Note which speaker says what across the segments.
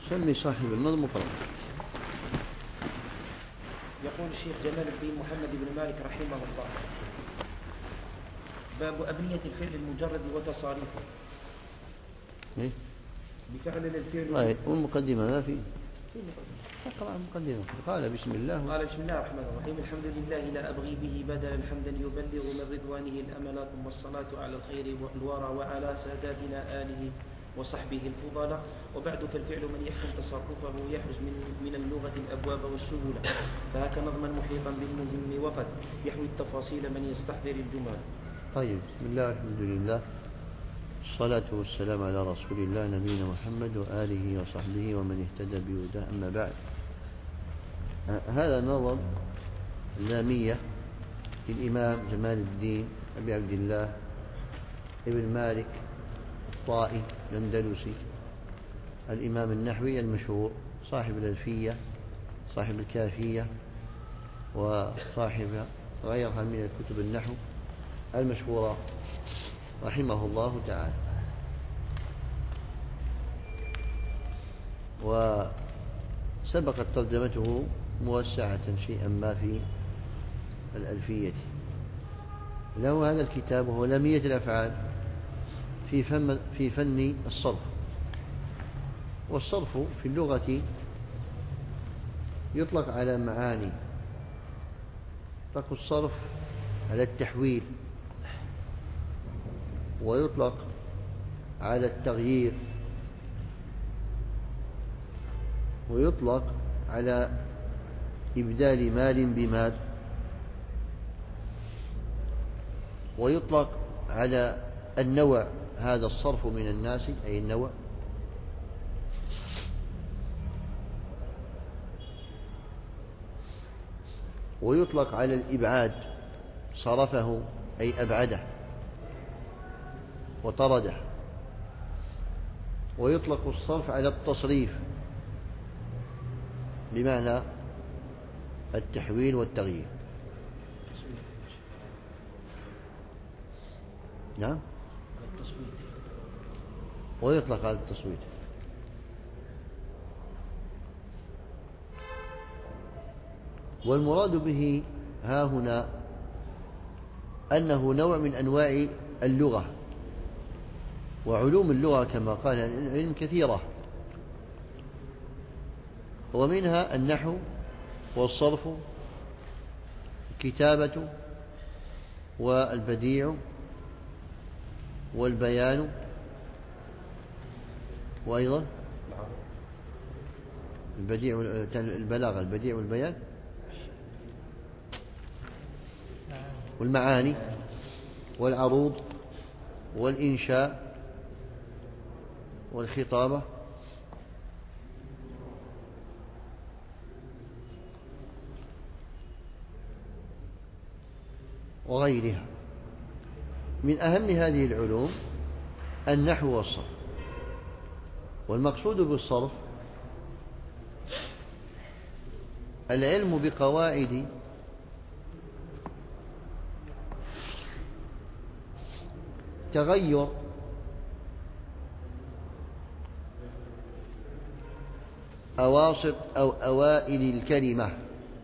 Speaker 1: سمي صاحب النظم وقرأ.
Speaker 2: يقول الشيخ جمال الدين محمد بن مالك رحمه الله: باب أبنية الفعل المجرد وتصاريفه.
Speaker 1: إيه؟
Speaker 2: بفعل الفعل.
Speaker 1: طيب والمقدمة ما في اقرأ المقدمة. قال بسم الله
Speaker 2: الرحمن الرحيم: الحمد لله لا أبغي به بدلا حمدا يبلغ من رضوانه الأمل، ثم الصلاة على الخير والورى وعلى ساداتنا آله وصحبه الفضلاء. وبعد، فالفعل من يحكم تصرفه يحرز من اللغة الأبواب والسهولة، فهك نظما محيطا بالمهم وقد يحوي التفاصيل من يستحضر الجمل.
Speaker 1: طيب، بسم الله الحمد لله الصلاة والسلام على رسول الله نبينا محمد وآله وصحبه ومن اهتدى بهداه. أما بعد، هذا نظم اللامية للإمام جمال الدين أبي عبد الله ابن مالك الطائي الأندلسي، الإمام النحوي المشهور، صاحب الألفية، صاحب الكافية، وصاحب غيرها من الكتب النحو المشهورة، رحمه الله تعالى. وسبقت ترجمته موسعة شيئا ما في الألفية. له هذا الكتاب وهو لامية الأفعال في فن الصرف. والصرف في اللغة يطلق على معاني. يطلق الصرف على التحويل، ويطلق على التغيير، ويطلق على إبدال مال بمال، ويطلق على النوع، هذا الصرف من الناس أي النوع، ويطلق على الإبعاد، صرفه أي أبعده وطرده. ويطلق الصرف على التصريف بمعنى التحويل والتغيير. نعم، ويطلق على التصويت. والمراد به ها هنا أنه نوع من أنواع اللغة. وعلوم اللغة كما قال العلم كثيرة، ومنها النحو والصرف، الكتابة والبديع والبيان، وأيضا البلاغة، البديع والبيان والمعاني والعروض والإنشاء والخطابة وغيرها. من أهم هذه العلوم النحو والصرف. والمقصود بالصرف العلم بقواعد تغير أواسط أو أوائل الكلمة،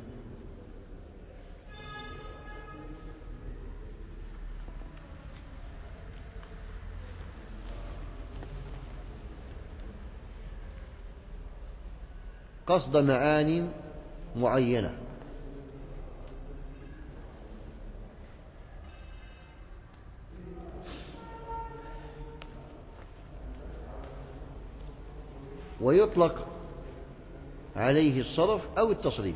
Speaker 1: قصد معان معينة. ويطلق عليه الصرف أو التصريف.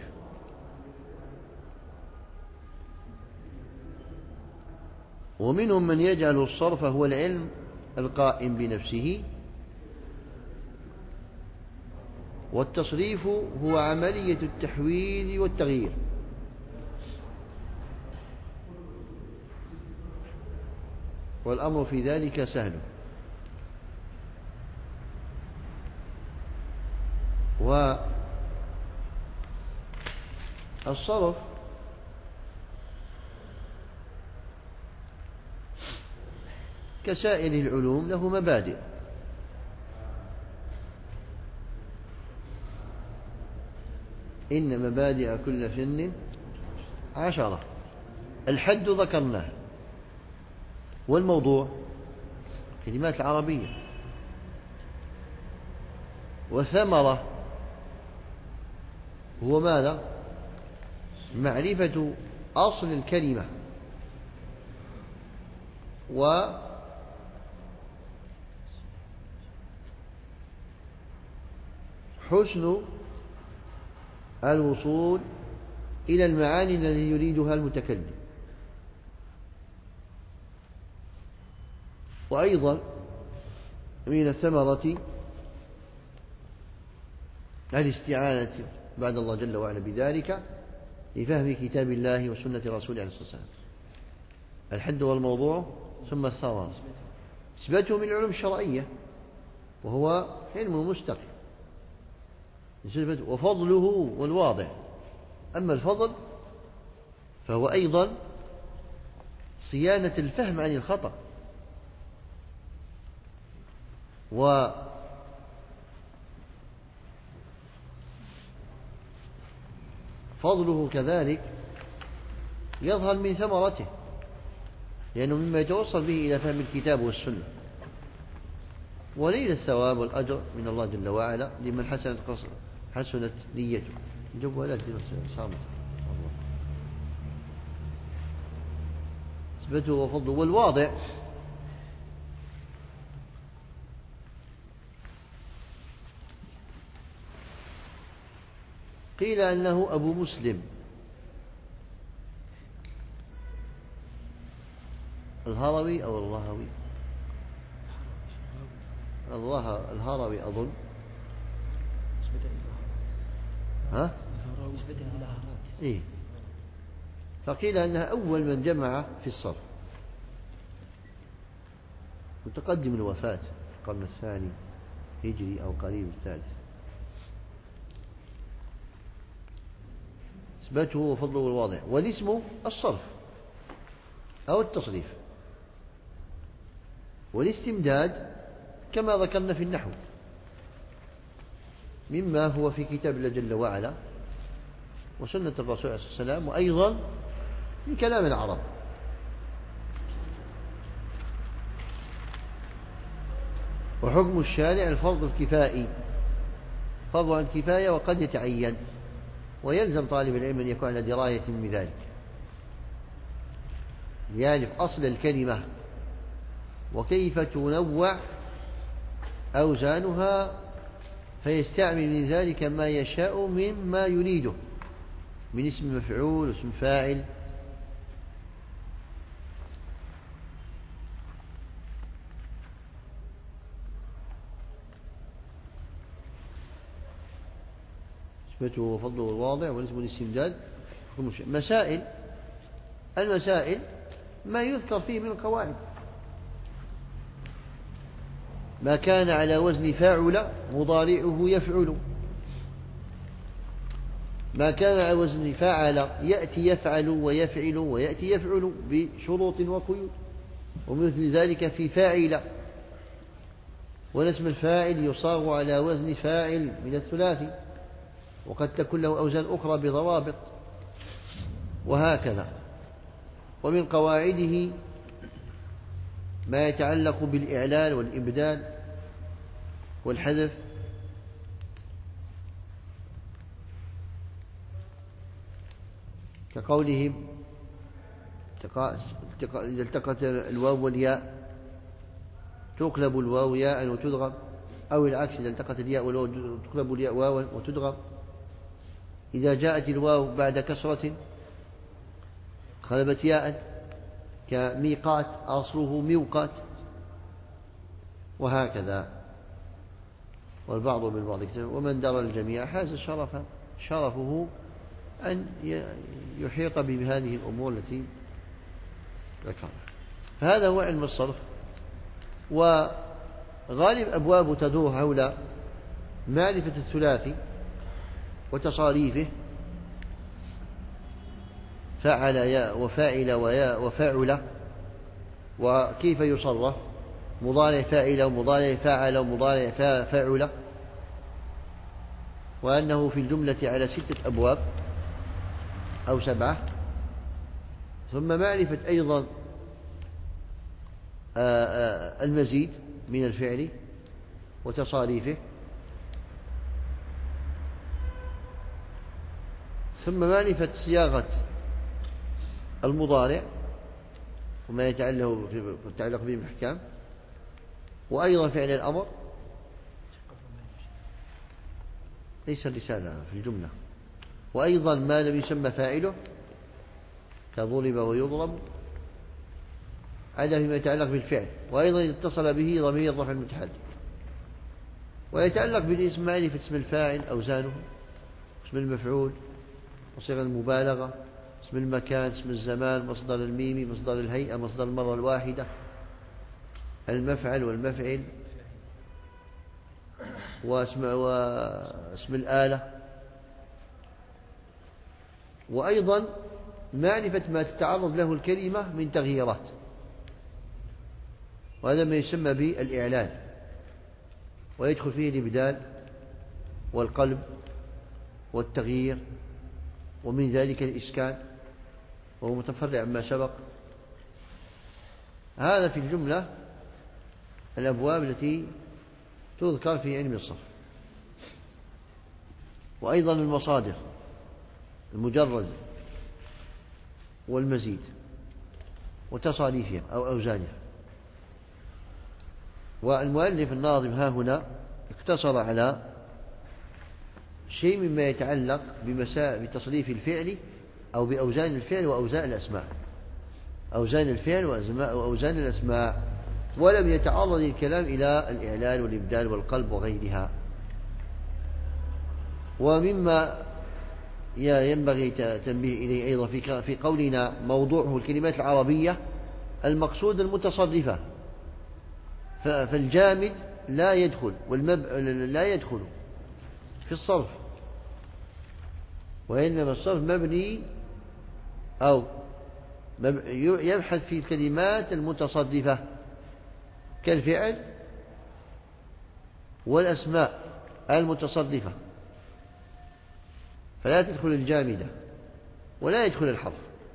Speaker 1: ومنهم من يجعل الصرف هو العلم القائم بنفسه، والتصريف هو عملية التحويل والتغيير. والأمر في ذلك سهل. والصرف كسائر العلوم له مبادئ، إن مبادئ كل فن 10. الحد ذكرناه، والموضوع كلمات العربية. والثمرة هو ماذا؟ معرفة أصل الكلمة وحسن الوصول إلى المعاني التي يريدها المتكلم. وأيضا من الثمرة الاستعانة بعد الله جل وعلا بذلك لفهم كتاب الله وسنة رسوله عليه الصلاة والسلام. الحد والموضوع، ثم الثمرة إثباته من العلوم الشرعية، وهو علم مستقل. وفضله والواضح. أما الفضل فهو أيضا صيانة الفهم عن الخطأ، وفضله كذلك يظهر من ثمرته، لأنه مما يتوصل به إلى فهم الكتاب والسنة. وليل الثواب والأجر من الله جل وعلا لمن حسنت نيته. جب ولا صامت اثبته وفضله. والواضع قيل أنه أبو مسلم الهروي أو الرهوي، الهروي أظن. ها؟ إيه. فقيل أنها أول من جمع في الصرف، متقدم الوفاة القرن الثاني هجري أو قريب الثالث. إثباته وفضله الواضح. والاسم الصرف أو التصريف. والاستمداد كما ذكرنا في النحو مما هو في كتاب الله جل وعلا وسنة الرسول عليه الصلاة والسلام، وأيضا من كلام العرب. وحكم الشارع الفرض الكفائي، فرض عن كفاية وقد يتعين، ويلزم طالب العلم أن يكون على دراية من ذلك، يعرف أصل الكلمة وكيف تنوع أوزانها، فيستعمل من ذلك ما يشاء مما يريده من اسم مفعول واسم فاعل. إثباته وفضله الواضح. والاسم الاستمداد. المسائل ما يذكر فيه من القواعد، ما كان على وزن فاعل مضارعه يفعل، ما كان على وزن فاعل يأتي يفعل ويفعل ويأتي يفعل بشروط وقيود. ومثل ذلك في فاعل. والاسم الفاعل يصاغ على وزن فاعل من الثلاثي، وقد تكون له أوزان أخرى بضوابط، وهكذا. ومن قواعده ما يتعلق بالإعلال والإبدال والحذف، كقولهم إذا التقت الواو والياء تقلب الواو ياء وتدغم، أو العكس إذا التقت الياء والواو تقلب الياء واوا وتدغم. إذا جاءت الواو بعد كسرة قلبت ياء، كميقات أصله ميقات، وهكذا. والبعض بالبعض. ومن درى الجميع حاز شرفه أن يحيط بهذه الأمور التي ذكرها. فهذا هو علم الصرف. وغالب أبواب تدور حول معرفة الثلاثي وتصاريفه، فعل ياء وفاعل وياء وفاعل، وكيف يصرف مضارع فاعل ومضارع فاعل ومضارع فاعل. وأنه في الجملة على 6 أبواب أو 7. ثم معرفة أيضا المزيد من الفعل وتصاريفه. ثم معرفة صياغة المضارع وما يتعلق به الأحكام، وأيضا فعل الأمر. ليس الرسالة في الجملة. وأيضا ما لم يسمى فاعله كضرب ويضرب، هذا فيما يتعلق بالفعل. وأيضا اتصل به ضمير الرفع المتحرك. ويتعلق بالاسم معرفة اسم الفاعل أوزانه، اسم المفعول وصيغة المبالغة، اسم المكان، اسم الزمان، مصدر الميم، مصدر الهيئة، مصدر المرة الواحدة، المفعل والمفعل، واسم الآلة. وأيضا معرفة ما تتعرض له الكلمة من تغييرات، وهذا ما يسمى بالإعلان، ويدخل فيه الإبدال والقلب والتغيير، ومن ذلك الإسكان، وهو متفرع عما سبق. هذا في الجملة الأبواب التي تذكر في علم الصرف. وأيضا المصادر، المجرد والمزيد وتصاريفها أو أوزانها. والمؤلف الناظم ها هنا اقتصر على شيء مما يتعلق بتصريف الفعل أو بأوزان الفعل وأوزان الأسماء، أوزان الفعل وأوزان الأسماء، ولم يتعرض الكلام إلى الإعلان والإبدال والقلب وغيرها. ومما ينبغي تنبيه إليه أيضا في قولنا موضوعه الكلمات العربية، المقصود المتصرفة. فالجامد لا يدخل لا يدخل في الصرف، وإنما الصرف مبني أو يبحث في الكلمات المتصرفة كالفعل والأسماء المتصرفة، فلا تدخل الجامدة ولا يدخل الحرف.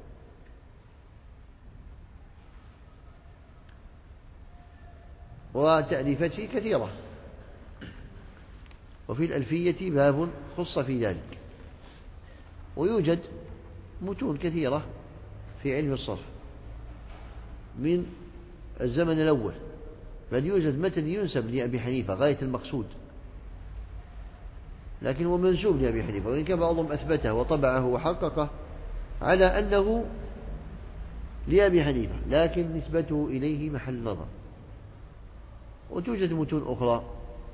Speaker 1: وتأليفته كثيرة، وفي الألفية باب خص في ذلك. ويوجد متون كثيرة في علم الصرف من الزمن الأول، بل يوجد متن ينسب لأبي حنيفة غاية المقصود، لكن هو منسوب لأبي حنيفة، وإن كان بعضهم أثبته وطبعه وحققه على أنه لأبي حنيفة، لكن نسبته إليه محل نظر. وتوجد متون أخرى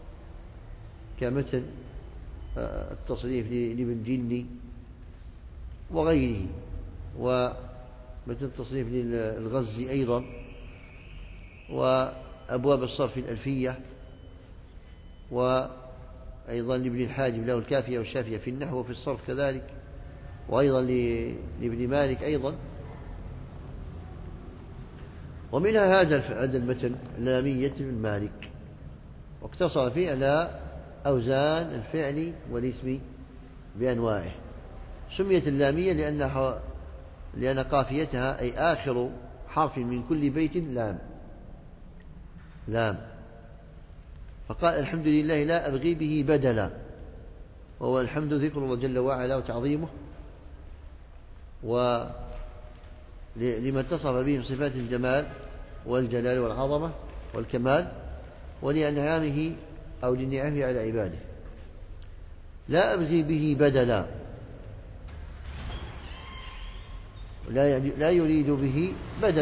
Speaker 1: كمثل التصريف لابن جني وغيره، ومثل التصريف للغزي أيضا، وأبواب الصرف الألفية، وأيضا لابن الحاجب له الكافية والشافية في النحو وفي الصرف كذلك، وأيضا لابن مالك أيضا. ومنها هذا المتن لامية ابن مالك، واقتصر فيه على أوزان الفعل والاسم بأنواعه. سميت اللامية لأن قافيتها أي آخر حرف من كل بيت لام. فقال الحمد لله لا أبغي به بدلا، وهو الحمد ذكر الله جل وعلا وتعظيمه، ولما اتصف به من صفات الجمال والجلال والعظمة والكمال، ولأنعامه أو لنعمه على عباده. لا أبغي به بدلا، لا يريد به بدل.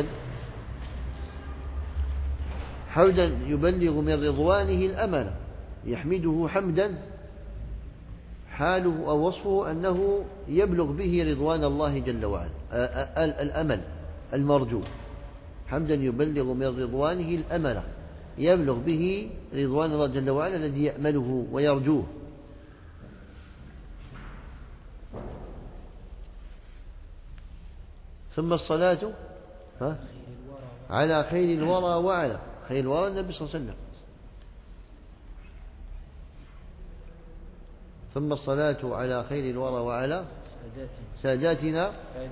Speaker 1: حمدا يبلغ من رضوانه الأمل، يحمده حمدا حاله أو وصفه أنه يبلغ به رضوان الله جل وعلا، الأمل المرجو. حمدا يبلغ من رضوانه الأمل، يبلغ به رضوان الله جل وعلا الذي يأمله ويرجوه. ثم الصلاة على خير الورى وعلى خير الورى النبي صلى الله عليه وسلم. ثم الصلاة على خير الورى وعلى ساداتنا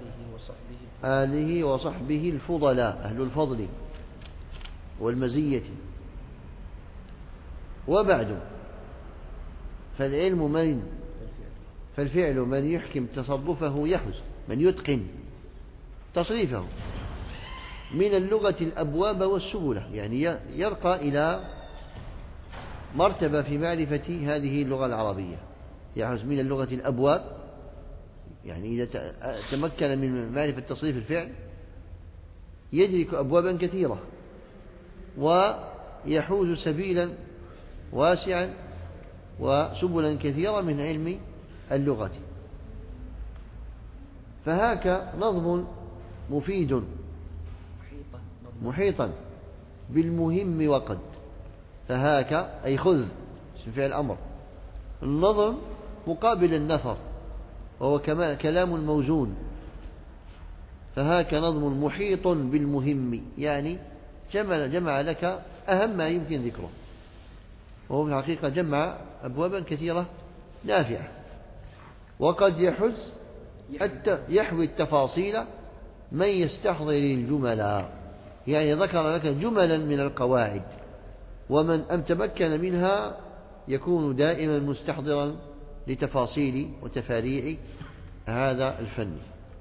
Speaker 1: آله وصحبه الفضلاء أهل الفضل والمزية. وبعد فالفعل من يحكم تصرفه يحوز، من يتقن تصريفه من اللغة الأبواب والسبلة، يعني يرقى إلى مرتبة في معرفة هذه اللغة العربية. يحوز من اللغة الأبواب، يعني إذا تمكن من معرفة تصريف الفعل يدرك أبوابا كثيرة ويحوز سبيلا واسعا وسبلا كثيرة من علم اللغة. فهاك نظم مفيد محيطا بالمهم وقد. فهاك أي خذ، اسم فعل الأمر. النظم مقابل النثر وهو كلام موزون. فهاك نظم محيط بالمهم، يعني جمع لك أهم ما يمكن ذكره، وهو في الحقيقة جمع أبوابا كثيرة نافعة. وقد يحوي التفاصيل من يستحضر الجمل، يعني ذكر لك جملا من القواعد، ومن تمكن منها يكون دائما مستحضرا لتفاصيل وتفاريع هذا الفن.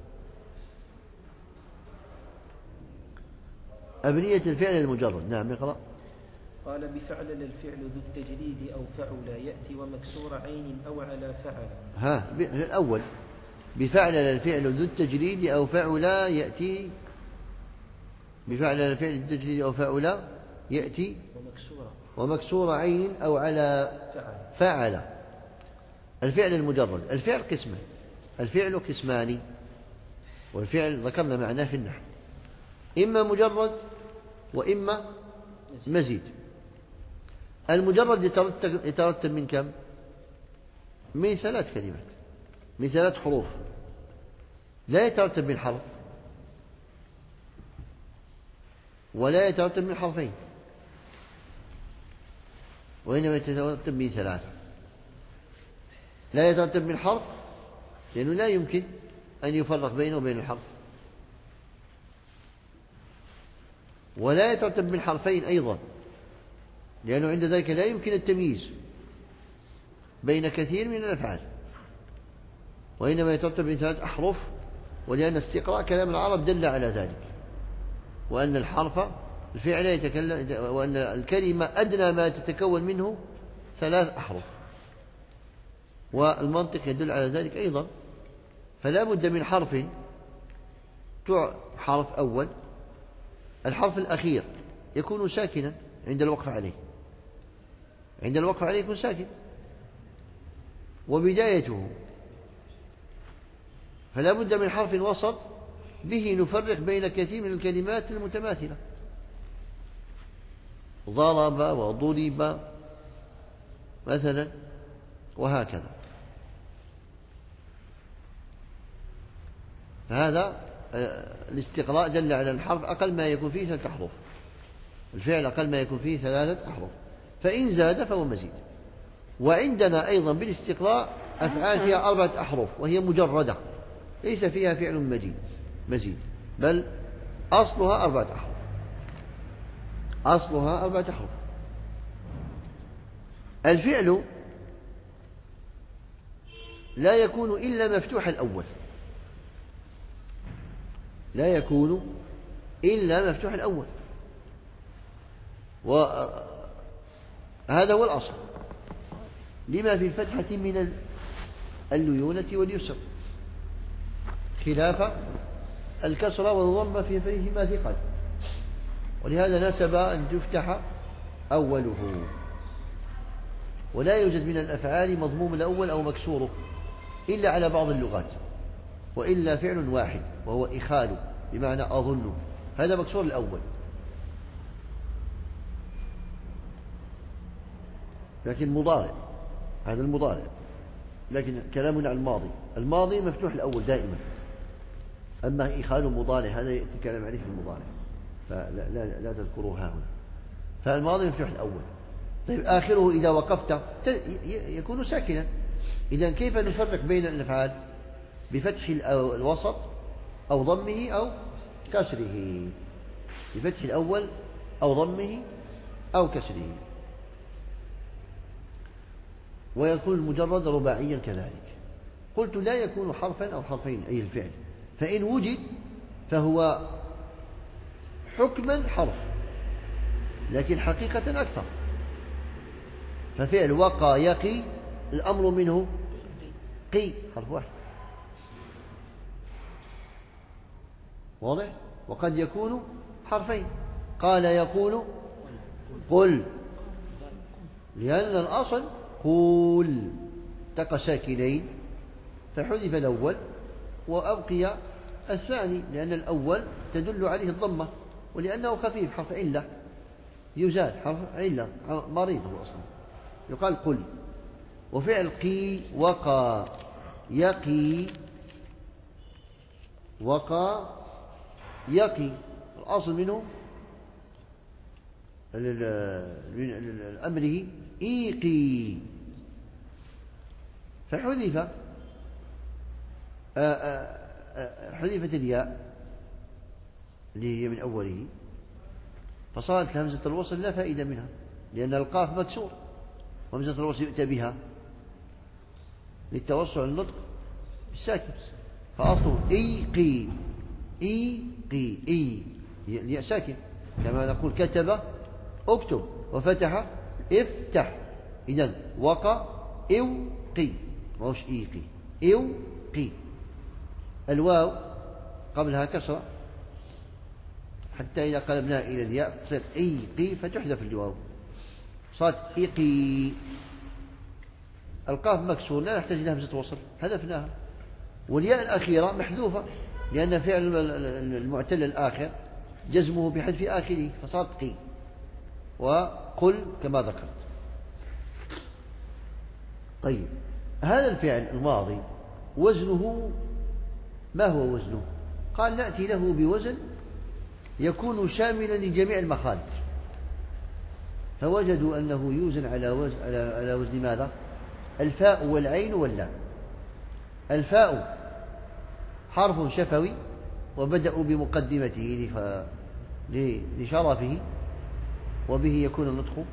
Speaker 1: أبنية الفعل المجرد. نعم اقرأ.
Speaker 2: قال بفعل الفعل ذو التجريد أو فعل يأتي ومكسور عين أو على فعل.
Speaker 1: الأول بفعل الفعل ذو التجريد أو فعل يأتي. بفعل الفعل ذو التجريد أو فعل يأتي ومكسور عين أو على فعل. الفعل المجرد. الفعل قسمه، الفعل قسمان، والفعل ذكرنا معناه في النحو، إما مجرد وإما مزيد. المجرد يترتب من كم؟ من 3 كلمات، من 3 حروف. لا يترتب من حرف ولا يترتب من حرفين، وإنما يترتب من 3. لا يترتب من حرف لأنه لا يمكن أن يفرق بينه وبين الحرف، ولا يترتب من حرفين أيضا لأنه عند ذلك لا يمكن التمييز بين كثير من الأفعال، وإنما يترتب من 3 أحرف، ولأن استقراء كلام العرب دل على ذلك، وأن الحرف الفعل يتكلم، وأن الكلمة أدنى ما تتكون منه 3 أحرف، والمنطق يدل على ذلك أيضا. فلا بد من حرف، حرف أول، الحرف الأخير يكون ساكنا عند الوقف عليه، عند الوقف عليه يكون ساكن، وبدايته. فلا بد من حرف وسط به نفرق بين كثير من الكلمات المتماثلة، ضرب وضرب مثلا، وهكذا. فهذا الاستقراء دل على الحرف أقل ما يكون فيه 3 أحرف، الفعل أقل ما يكون فيه 3 أحرف، فإن زاد فهو مزيد. وعندنا أيضا بالاستقراء أفعال فيها 4 أحرف وهي مجردة، ليس فيها فعل مزيد، بل أصلها 4 أحرف، أصلها 4 أحرف. الفعل لا يكون إلا مفتوح الأول، لا يكون إلا مفتوح الأول، وهذا هو الأصل، لما في الفتحة من الليونة واليسر، خلاف الكسرة والضمة في فيهما ثقل، ولهذا نسب أن تفتح أوله. ولا يوجد من الأفعال مضموم الأول أو مكسوره إلا على بعض اللغات، وإلا فعل واحد وهو إخال بمعنى أظن، هذا مكسور الأول. لكن مضارع، هذا المضارع، لكن كلامنا عن الماضي، الماضي مفتوح الأول دائما، أما إخال مضارع هذا يأتي كلام عليه في المضارع، فلا تذكروها هنا. فالماضي مفتوح الأول. طيب آخره إذا وقفت يكون ساكنا، إذن كيف نفرق بين الأفعال؟ بفتح الوسط أو ضمه أو كسره، بفتح الأول أو ضمه أو كسره. ويكون المجرد رباعيا كذلك. قلت لا يكون حرفا أو حرفين أي الفعل، فإن وجد فهو حكما حرف لكن حقيقة أكثر. ففعل وقى يقي الأمر منه قي حرف واحد، واضح؟ وقد يكون حرفين، قال يقول قل، لأن الأصل قول تقى ساكنين فحذف الأول وأبقي الثاني، لأن الأول تدل عليه الضمة، ولأنه خفيف حرف علة يزال، حرف علة مريض هو أصلا، يقال قل. وفعل قي وقى يقي، وقى يقي الأصل منه أمره إيقي، فحذف حذفت الياء اللي هي من أوله، فصارت همزة الوصل لا فائدة منها، لأن القاف مكسور وهمزة الوصل يؤتى بها للتوسع النطق بالساكن، فأصله إيقي إيقي إي الياء ساكن، كما نقول كتب اكتب وفتح افتح. إذن وقى إوقي وهوش إيقي إوقي، الواو قبلها كسرة حتى إذا قلبناها إلى الياء تصير إيقي فتحذف الواو صارت إيقي. القاف مكسور لا نحتاج إلى همزة وصل حذفناها، والياء الأخيرة محذوفة لأن فعل المعتل الآخر جزمه بحذف آخره فصارت قي. وقل كما ذكرت. طيب هذا الفعل الماضي وزنه ما هو وزنه؟ قال نأتي له بوزن يكون شاملا لجميع المخارج، فوجدوا أنه يوزن على وزن ماذا؟ الفاء والعين واللام. الفاء حرف شفوي وبدأوا بمقدمته لشرفه وبه يكون النطق،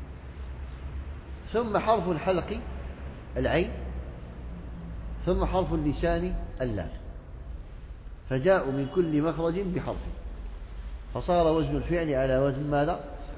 Speaker 1: ثم حرف الحلق العين، ثم حرف اللسان اللام، فجاءوا من كل مخرج بحرف، فصار وزن الفعل على وزن ماذا؟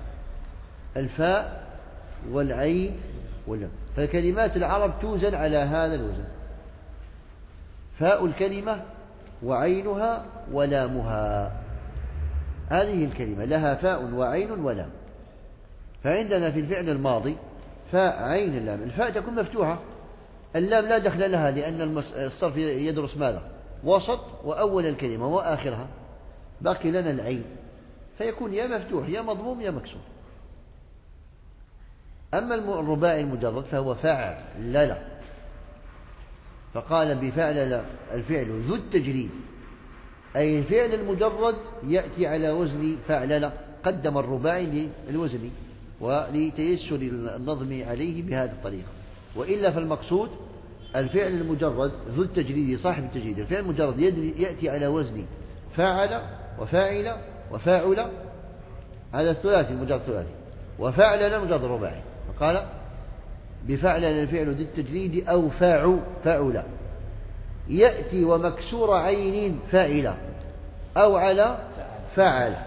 Speaker 1: الفاء والعين واللام. فكلمات العرب توزن على هذا الوزن، فاء الكلمة وعينها ولامها، هذه الكلمة لها فاء وعين ولام. فعندنا في الفعل الماضي فاء عين اللام، الفاء تكون مفتوحة، اللام لا دخل لها لأن الصرف يدرس ماذا؟ وسط وأول الكلمة وآخرها، باقي لنا العين، فيكون يا مفتوح يا مضموم يا مكسور. أما الرباعي المجرد فهو فعلل، فقال بفعلل الفعل ذو التجريد، أي الفعل المجرد يأتي على وزن فعلل، قدم الرباعي للوزن ولتيسر النظم عليه بهذه الطريقة. وإلا فالمقصود الفعل المجرد ذو التجريد صاحب التجريد، الفعل المجرد يأتي على وزن فاعل وفاعل وفاعل، هذا الثلاثي المجرد ثلاثي، وفعلل مجرد رباعي. فقال بفعلل الفعل ذو التجريد أو فاعل يأتي ومكسور عين فاعل أو على فعل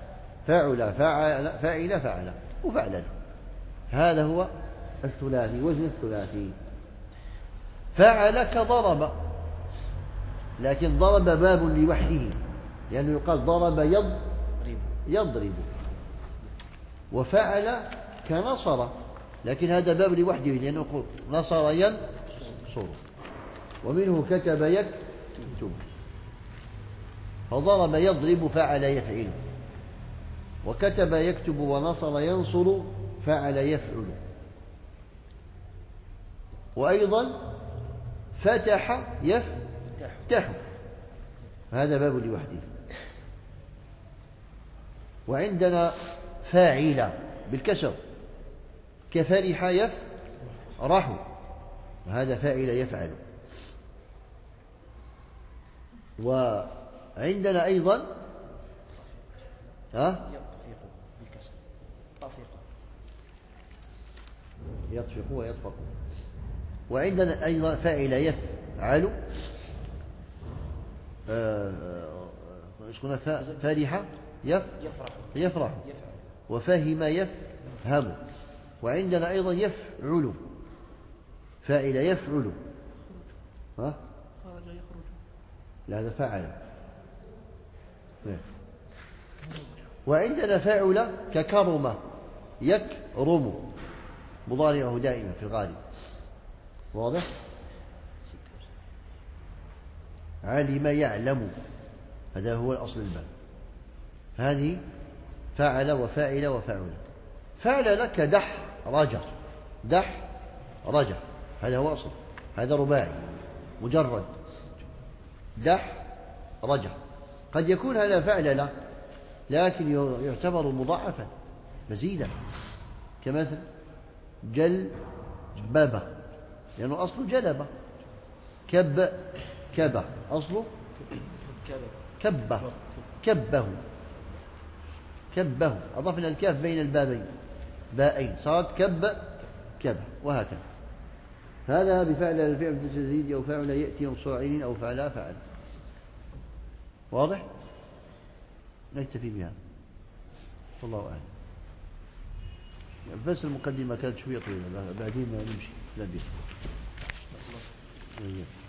Speaker 1: فاعل وفعلل. هذا هو الثلاثي، وزن الثلاثي. فعل كضرب، لكن ضرب باب لوحده لأنه يقال ضرب يضرب. وفعل كنصر، لكن هذا باب لوحده لأنه يقول نصر ينصر، ومنه كتب يكتب. فضرب يضرب فعل يفعل، وكتب يكتب ونصر ينصر فعل يفعل. وأيضا فتح يفتح، هذا باب لوحده. وعندنا فاعل بالكسر كفرح يفرح، وهذا فاعل يفعل. وعندنا أيضا
Speaker 2: يطفق بالكسر، طفق،
Speaker 1: يطفق ويطفق. وعندنا أيضا فاعل يفعل، اسمنا فرح يفرح، وفهم يفهم. وعندنا أيضا يفعل، فاعل يفعل، ها؟
Speaker 2: خرج يخرج،
Speaker 1: لا هذا فعل. وعندنا فاعل ككرم يكرم، مضارعه دائما في الغالب. واضح؟ علم يعلم، هذا هو الأصل الباب. هذه فعل وفاعل وفاعل. فعل لك دح رجع، دح رجع، هذا هو أصل، هذا رباعي مجرد، دح رجع. قد يكون هذا فعل له لكن يعتبر مضاعفا مزيدا، كمثل جلببة لأنه أصله جلبة. كبة أصله كبه، كبه، أضفنا الكاف بين البابين باءين صارت كبه، وهكذا. هذا بفعل الفعل بالتجديد أو فعل يأتي مصاعين أو فعل فعل. واضح؟ نكتفي بها، والله أعلم. بس المقدمة كانت شوية طويلة، بعدين نمشي لا بيها.